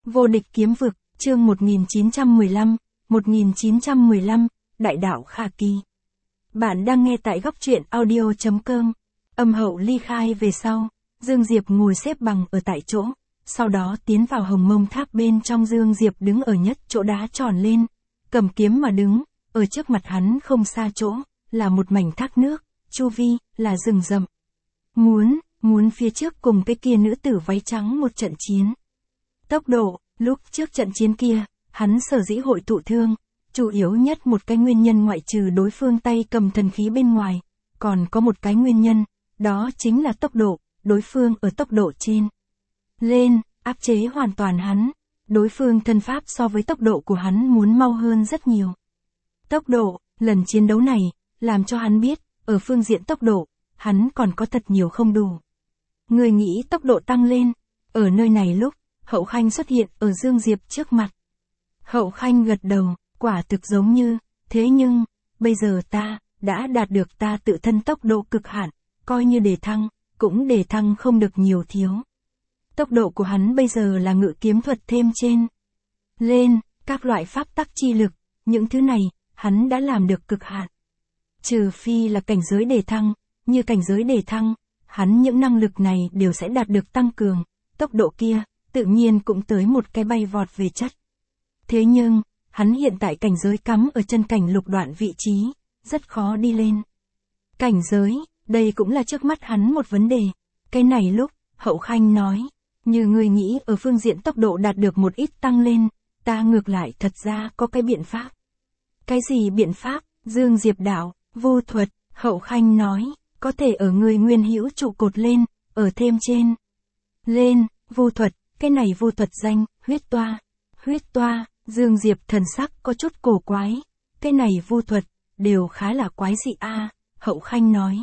Vô địch kiếm vực, chương 1915, Đại đạo Khả Kỳ. Bạn đang nghe tại góc truyện audio.com. Âm hậu ly khai về sau, Dương Diệp ngồi xếp bằng ở tại chỗ, sau đó tiến vào hồng mông tháp bên trong. Dương Diệp đứng ở nhất chỗ đá tròn lên, cầm kiếm mà đứng, ở trước mặt hắn không xa chỗ, là một mảnh thác nước, chu vi, là rừng rậm. Muốn phía trước cùng cái kia nữ tử váy trắng một trận chiến. Tốc độ, lúc trước trận chiến kia, hắn sở dĩ hội thụ thương, chủ yếu nhất một cái nguyên nhân ngoại trừ đối phương tay cầm thần khí bên ngoài, còn có một cái nguyên nhân, đó chính là tốc độ, đối phương ở tốc độ trên lên, áp chế hoàn toàn hắn, đối phương thân pháp so với tốc độ của hắn muốn mau hơn rất nhiều. Tốc độ, lần chiến đấu này, làm cho hắn biết, ở phương diện tốc độ, hắn còn có thật nhiều không đủ. Người nghĩ tốc độ tăng lên, ở nơi này lúc, Hậu Khanh xuất hiện ở Dương Diệp trước mặt. Hậu Khanh gật đầu, quả thực giống như, thế nhưng, bây giờ ta, đã đạt được ta tự thân tốc độ cực hạn, coi như đề thăng, cũng đề thăng không được nhiều thiếu. Tốc độ của hắn bây giờ là ngự kiếm thuật thêm trên lên, các loại pháp tắc chi lực, những thứ này, hắn đã làm được cực hạn. Trừ phi là cảnh giới đề thăng, như cảnh giới đề thăng, hắn những năng lực này đều sẽ đạt được tăng cường, tốc độ kia, tự nhiên cũng tới một cái bay vọt về chất. Thế nhưng, hắn hiện tại cảnh giới cắm ở chân cảnh lục đoạn vị trí, rất khó đi lên. Cảnh giới, đây cũng là trước mắt hắn một vấn đề. Cái này lúc, Hậu Khanh nói, như người nghĩ ở phương diện tốc độ đạt được một ít tăng lên, ta ngược lại thật ra có cái biện pháp. Cái gì biện pháp? Dương Diệp đạo, vô thuật, Hậu Khanh nói, có thể ở người nguyên hữu trụ cột lên, ở thêm trên lên, vô thuật, cái này vô thuật danh, huyết toa. Huyết toa, Dương Diệp thần sắc có chút cổ quái, cái này vô thuật, đều khá là quái dị a. Hậu Khanh nói.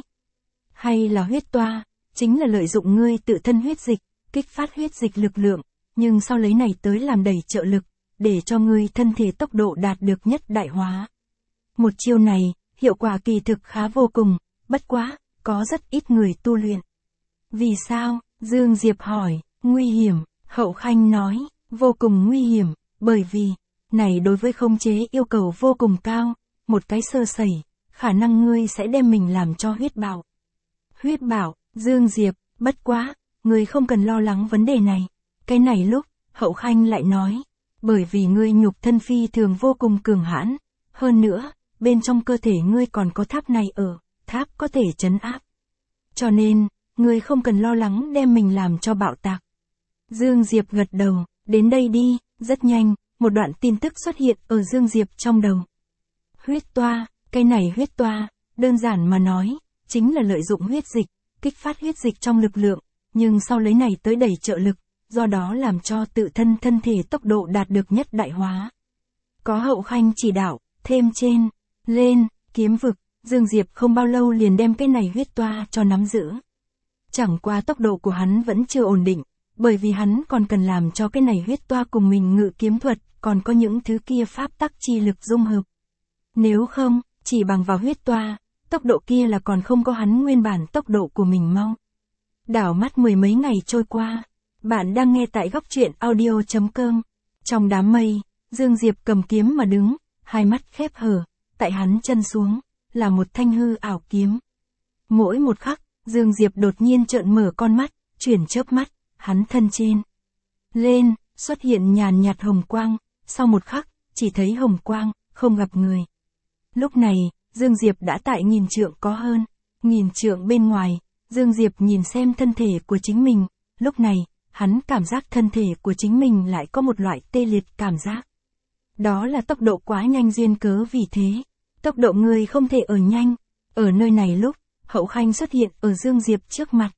Hay là huyết toa, chính là lợi dụng ngươi tự thân huyết dịch, kích phát huyết dịch lực lượng, nhưng sau lấy này tới làm đầy trợ lực, để cho ngươi thân thể tốc độ đạt được nhất đại hóa. Một chiêu này, hiệu quả kỳ thực khá vô cùng, bất quá, có rất ít người tu luyện. Vì sao? Dương Diệp hỏi. Nguy hiểm, Hậu Khanh nói, vô cùng nguy hiểm, bởi vì, này đối với khống chế yêu cầu vô cùng cao, một cái sơ sẩy, khả năng ngươi sẽ đem mình làm cho huyết bạo. Huyết bạo, Dương Diệp, bất quá, ngươi không cần lo lắng vấn đề này. Cái này lúc, Hậu Khanh lại nói, bởi vì ngươi nhục thân phi thường vô cùng cường hãn, hơn nữa, bên trong cơ thể ngươi còn có tháp này ở, tháp có thể trấn áp. Cho nên, ngươi không cần lo lắng đem mình làm cho bạo tạc. Dương Diệp gật đầu, đến đây đi, rất nhanh, một đoạn tin tức xuất hiện ở Dương Diệp trong đầu. Huyết toa, cái này huyết toa, đơn giản mà nói, chính là lợi dụng huyết dịch, kích phát huyết dịch trong lực lượng, nhưng sau lấy này tới đẩy trợ lực, do đó làm cho tự thân thân thể tốc độ đạt được nhất đại hóa. Có Hậu Khanh chỉ đạo, thêm trên lên, kiếm vực, Dương Diệp không bao lâu liền đem cái này huyết toa cho nắm giữ. Chẳng qua tốc độ của hắn vẫn chưa ổn định, bởi vì hắn còn cần làm cho cái này huyết toa cùng mình ngự kiếm thuật, còn có những thứ kia pháp tắc chi lực dung hợp. Nếu không, chỉ bằng vào huyết toa, tốc độ kia là còn không có hắn nguyên bản tốc độ của mình mau. Đảo mắt mười mấy ngày trôi qua, bạn đang nghe tại góc truyện audio.com. Trong đám mây, Dương Diệp cầm kiếm mà đứng, hai mắt khép hờ, tại hắn chân xuống, là một thanh hư ảo kiếm. Mỗi một khắc, Dương Diệp đột nhiên trợn mở con mắt, chuyển chớp mắt, hắn thân trên lên, xuất hiện nhàn nhạt hồng quang, sau một khắc, chỉ thấy hồng quang, không gặp người. Lúc này, Dương Diệp đã tại 1000 trượng có hơn, 1000 trượng bên ngoài, Dương Diệp nhìn xem thân thể của chính mình, lúc này, hắn cảm giác thân thể của chính mình lại có một loại tê liệt cảm giác. Đó là tốc độ quá nhanh duyên cớ vì thế, tốc độ người không thể ở nhanh, ở nơi này lúc, Hậu Khanh xuất hiện ở Dương Diệp trước mặt.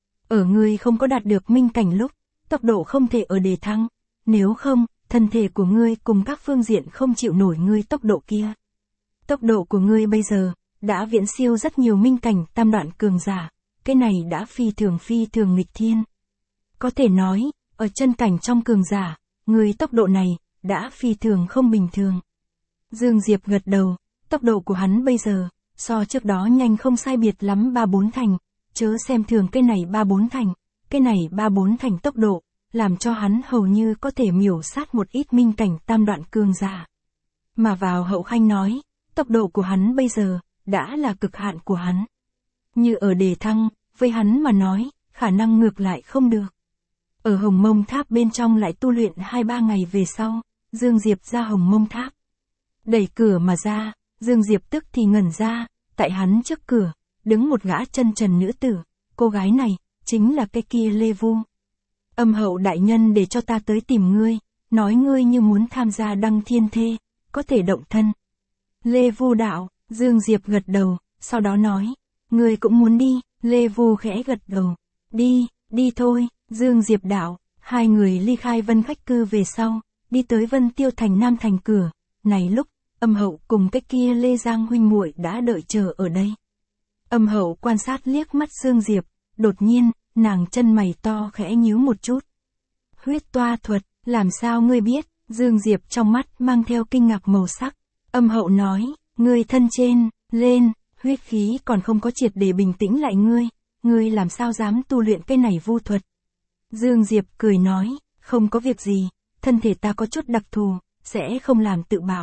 Ở ngươi không có đạt được minh cảnh lúc, tốc độ không thể ở đề thăng, nếu không, thân thể của ngươi cùng các phương diện không chịu nổi ngươi tốc độ kia. Tốc độ của ngươi bây giờ, đã viễn siêu rất nhiều minh cảnh tam đoạn cường giả, cái này đã phi thường nghịch thiên. Có thể nói, ở chân cảnh trong cường giả, ngươi tốc độ này, đã phi thường không bình thường. Dương Diệp gật đầu, tốc độ của hắn bây giờ, so trước đó nhanh không sai biệt lắm 3-4 thành, chớ xem thường cái này 3-4 thành, cái này 3-4 thành tốc độ, làm cho hắn hầu như có thể miểu sát một ít minh cảnh tam đoạn cường giả. Mà vào hậu khanh nói, tốc độ của hắn bây giờ, đã là cực hạn của hắn. Như ở đề thăng, với hắn mà nói, khả năng ngược lại không được. Ở Hồng Mông Tháp bên trong lại tu luyện 2-3 ngày về sau, Dương Diệp ra Hồng Mông Tháp. Đẩy cửa mà ra, Dương Diệp tức thì ngẩn ra, tại hắn trước cửa, đứng một gã chân trần nữ tử, cô gái này, chính là cái kia Lê Vu. Âm hậu đại nhân để cho ta tới tìm ngươi, nói ngươi như muốn tham gia đăng thiên thê, có thể động thân. Lê Vu đạo, Dương Diệp gật đầu, sau đó nói, ngươi cũng muốn đi, Lê Vu khẽ gật đầu, đi thôi, Dương Diệp đạo, hai người ly khai Vân Khách Cư về sau, đi tới Vân Tiêu Thành Nam Thành cửa, này lúc, Âm hậu cùng cái kia Lê Giang huynh muội đã đợi chờ ở đây. Âm hậu quan sát liếc mắt Dương Diệp, đột nhiên, nàng chân mày to khẽ nhíu một chút. Huyết toa thuật, làm sao ngươi biết? Dương Diệp trong mắt mang theo kinh ngạc màu sắc. Âm hậu nói, ngươi thân trên, lên, huyết khí còn không có triệt để bình tĩnh lại ngươi làm sao dám tu luyện cái này vu thuật. Dương Diệp cười nói, không có việc gì, thân thể ta có chút đặc thù, sẽ không làm tự bảo.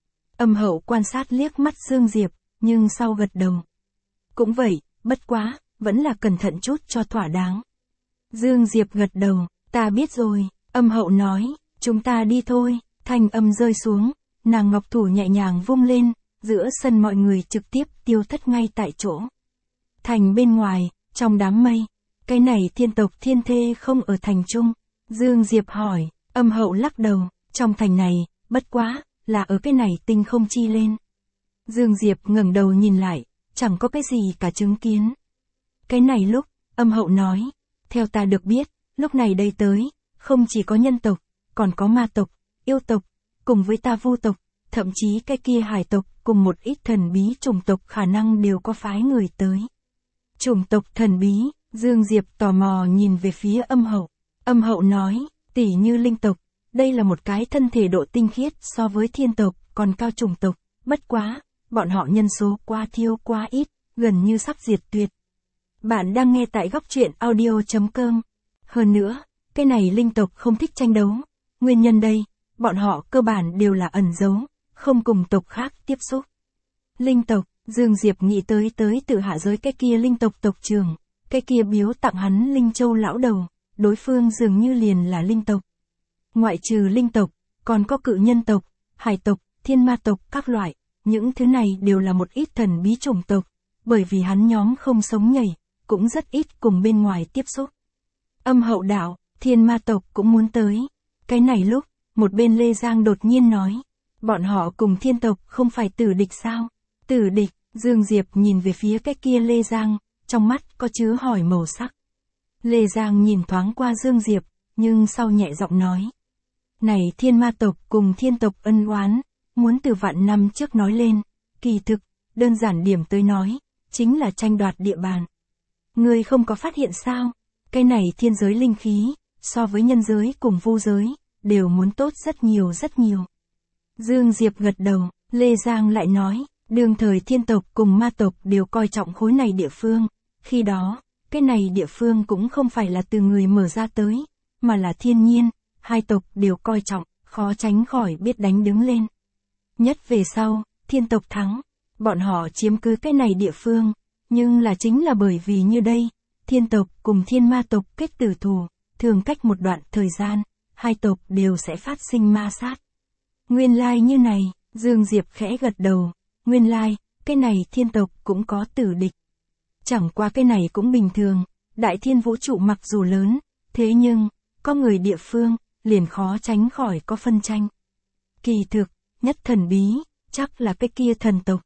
Âm hậu quan sát liếc mắt Dương Diệp, nhưng sau gật đầu. Cũng vậy, bất quá, vẫn là cẩn thận chút cho thỏa đáng. Dương Diệp gật đầu, ta biết rồi, âm hậu nói, chúng ta đi thôi, thanh âm rơi xuống, nàng ngọc thủ nhẹ nhàng vung lên, giữa sân mọi người trực tiếp tiêu thất ngay tại chỗ. Thành bên ngoài, trong đám mây, cái này thiên tộc thiên thê không ở thành trung, Dương Diệp hỏi, âm hậu lắc đầu, trong thành này, bất quá, là ở cái này tinh không chi lên. Dương Diệp ngẩng đầu nhìn lại, chẳng có cái gì cả chứng kiến. Cái này lúc, âm hậu nói, theo ta được biết, lúc này đây tới, không chỉ có nhân tộc, còn có ma tộc, yêu tộc, cùng với ta vu tộc, thậm chí cái kia hải tộc, cùng một ít thần bí chủng tộc khả năng đều có phái người tới. Chủng tộc thần bí, Dương Diệp tò mò nhìn về phía âm hậu. Âm hậu nói, tỉ như linh tộc, đây là một cái thân thể độ tinh khiết so với thiên tộc, còn cao chủng tộc, bất quá, bọn họ nhân số quá thiếu quá ít, gần như sắp diệt tuyệt. Bạn đang nghe tại góc truyện audio.com. Hơn nữa, cái này linh tộc không thích tranh đấu. Nguyên nhân đây, bọn họ cơ bản đều là ẩn giấu, không cùng tộc khác tiếp xúc. Linh tộc, Dương Diệp nghĩ tới tự hạ giới cái kia linh tộc tộc trưởng, cái kia biếu tặng hắn Linh Châu lão đầu, đối phương dường như liền là linh tộc. Ngoại trừ linh tộc, còn có cự nhân tộc, hải tộc, thiên ma tộc các loại, những thứ này đều là một ít thần bí chủng tộc, bởi vì hắn nhóm không sống nhảy, cũng rất ít cùng bên ngoài tiếp xúc. Âm hậu đạo, thiên ma tộc cũng muốn tới. Cái này lúc, một bên Lê Giang đột nhiên nói, bọn họ cùng thiên tộc không phải tử địch sao? Tử địch, Dương Diệp nhìn về phía cái kia Lê Giang, trong mắt có chứa hỏi màu sắc. Lê Giang nhìn thoáng qua Dương Diệp, nhưng sau nhẹ giọng nói. Này thiên ma tộc cùng thiên tộc ân oán, muốn từ vạn năm trước nói lên, kỳ thực, đơn giản điểm tới nói, chính là tranh đoạt địa bàn. Ngươi không có phát hiện sao, cái này thiên giới linh khí, so với nhân giới cùng vu giới, đều muốn tốt rất nhiều rất nhiều. Dương Diệp gật đầu, Lê Giang lại nói, đương thời thiên tộc cùng ma tộc đều coi trọng khối này địa phương, khi đó, cái này địa phương cũng không phải là từ người mở ra tới, mà là thiên nhiên, hai tộc đều coi trọng, khó tránh khỏi biết đánh đứng lên. Nhất về sau, thiên tộc thắng, bọn họ chiếm cứ cái này địa phương, nhưng là chính là bởi vì như đây, thiên tộc cùng thiên ma tộc kết tử thù, thường cách một đoạn thời gian, hai tộc đều sẽ phát sinh ma sát. Nguyên lai như này, Dương Diệp khẽ gật đầu, nguyên lai, cái này thiên tộc cũng có tử địch. Chẳng qua cái này cũng bình thường, đại thiên vũ trụ mặc dù lớn, thế nhưng, có người địa phương, liền khó tránh khỏi có phân tranh. Kỳ thực, nhất thần bí, chắc là cái kia thần tộc.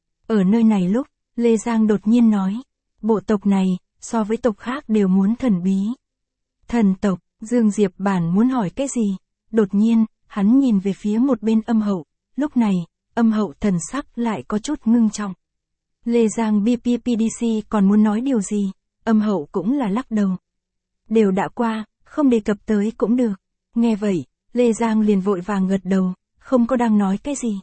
Ở nơi này lúc, Lê Giang đột nhiên nói, bộ tộc này, so với tộc khác đều muốn thần bí. Thần tộc, Dương Diệp bản muốn hỏi cái gì, đột nhiên, hắn nhìn về phía một bên âm hậu, lúc này, âm hậu thần sắc lại có chút ngưng trọng. Lê Giang BPPDC còn muốn nói điều gì, âm hậu cũng là lắc đầu. Đều đã qua, không đề cập tới cũng được. Nghe vậy, Lê Giang liền vội vàng gật đầu, không có đang nói cái gì.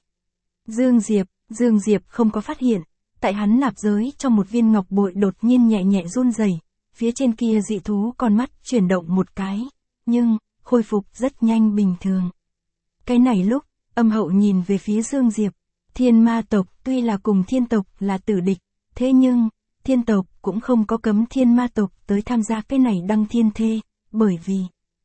Dương Diệp không có phát hiện, tại hắn nạp giới trong một viên ngọc bội đột nhiên nhẹ nhẹ run rẩy, phía trên kia dị thú con mắt chuyển động một cái, nhưng, khôi phục rất nhanh bình thường. Cái này lúc, Âm Hậu nhìn về phía Dương Diệp, thiên ma tộc tuy là cùng thiên tộc là tử địch, thế nhưng, thiên tộc cũng không có cấm thiên ma tộc tới tham gia cái này đăng thiên thê, bởi vì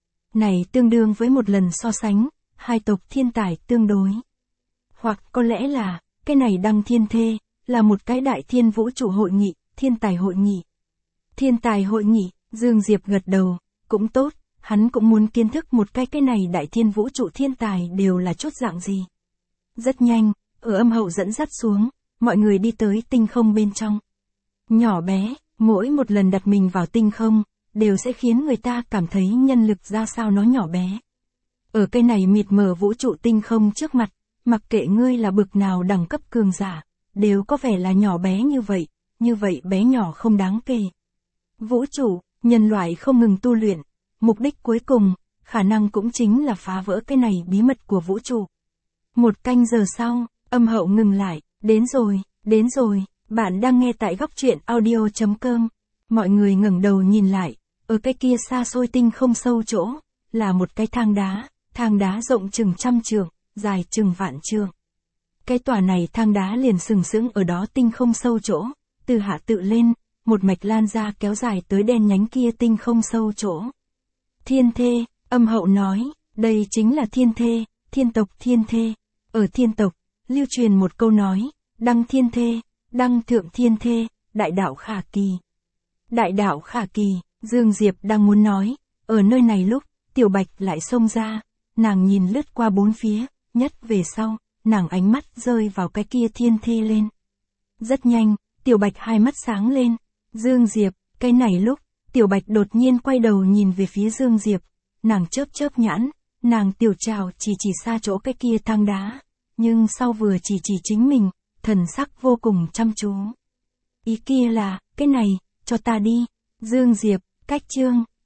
này tương đương với một lần so sánh, hai tộc thiên tài tương đối. Hoặc có lẽ là, cái này đăng thiên thê, là một cái đại thiên vũ trụ hội nghị, thiên tài hội nghị. Thiên tài hội nghị, Dương Diệp gật đầu, cũng tốt, hắn cũng muốn kiến thức một cái này đại thiên vũ trụ thiên tài đều là chút dạng gì. Rất nhanh, ở Âm Hậu dẫn dắt xuống, mọi người đi tới tinh không bên trong. Nhỏ bé, mỗi một lần đặt mình vào tinh không, đều sẽ khiến người ta cảm thấy nhân lực ra sao nó nhỏ bé. Ở cái này mịt mờ vũ trụ tinh không trước mặt, mặc kệ ngươi là bực nào đẳng cấp cường giả, đều có vẻ là nhỏ bé như vậy bé nhỏ không đáng kể. Vũ trụ, nhân loại không ngừng tu luyện, mục đích cuối cùng, khả năng cũng chính là phá vỡ cái này bí mật của vũ trụ. 1 canh giờ sau, Âm Hậu ngừng lại, đến rồi, bạn đang nghe tại góc truyện audio.com. Mọi người ngẩng đầu nhìn lại, ở cái kia xa xôi tinh không sâu chỗ, là một cái thang đá rộng chừng 100 trượng, dài chừng vạn trượng. Cái tòa này thang đá liền sừng sững ở đó tinh không sâu chỗ, từ hạ tự lên, một mạch lan ra kéo dài tới đen nhánh kia tinh không sâu chỗ. Thiên thê, Âm Hậu nói, đây chính là thiên thê, thiên tộc thiên thê. Ở thiên tộc, lưu truyền một câu nói, đăng thiên thê, đăng thượng thiên thê, đại đạo khả kỳ. Đại đạo khả kỳ, Dương Diệp đang muốn nói, ở nơi này lúc, Tiểu Bạch lại xông ra, nàng nhìn lướt qua bốn phía, nhất về sau, nàng ánh mắt rơi vào cái kia thiên thê lên. Rất nhanh, Tiểu Bạch hai mắt sáng lên, Dương Diệp, cái này lúc, Tiểu Bạch đột nhiên quay đầu nhìn về phía Dương Diệp, nàng chớp nhãn, nàng tiểu trào chỉ xa chỗ cái kia thang đá, nhưng sau vừa chỉ chính mình, thần sắc vô cùng chăm chú. Ý kia là, cái này, cho ta đi, Dương Diệp, cách chương.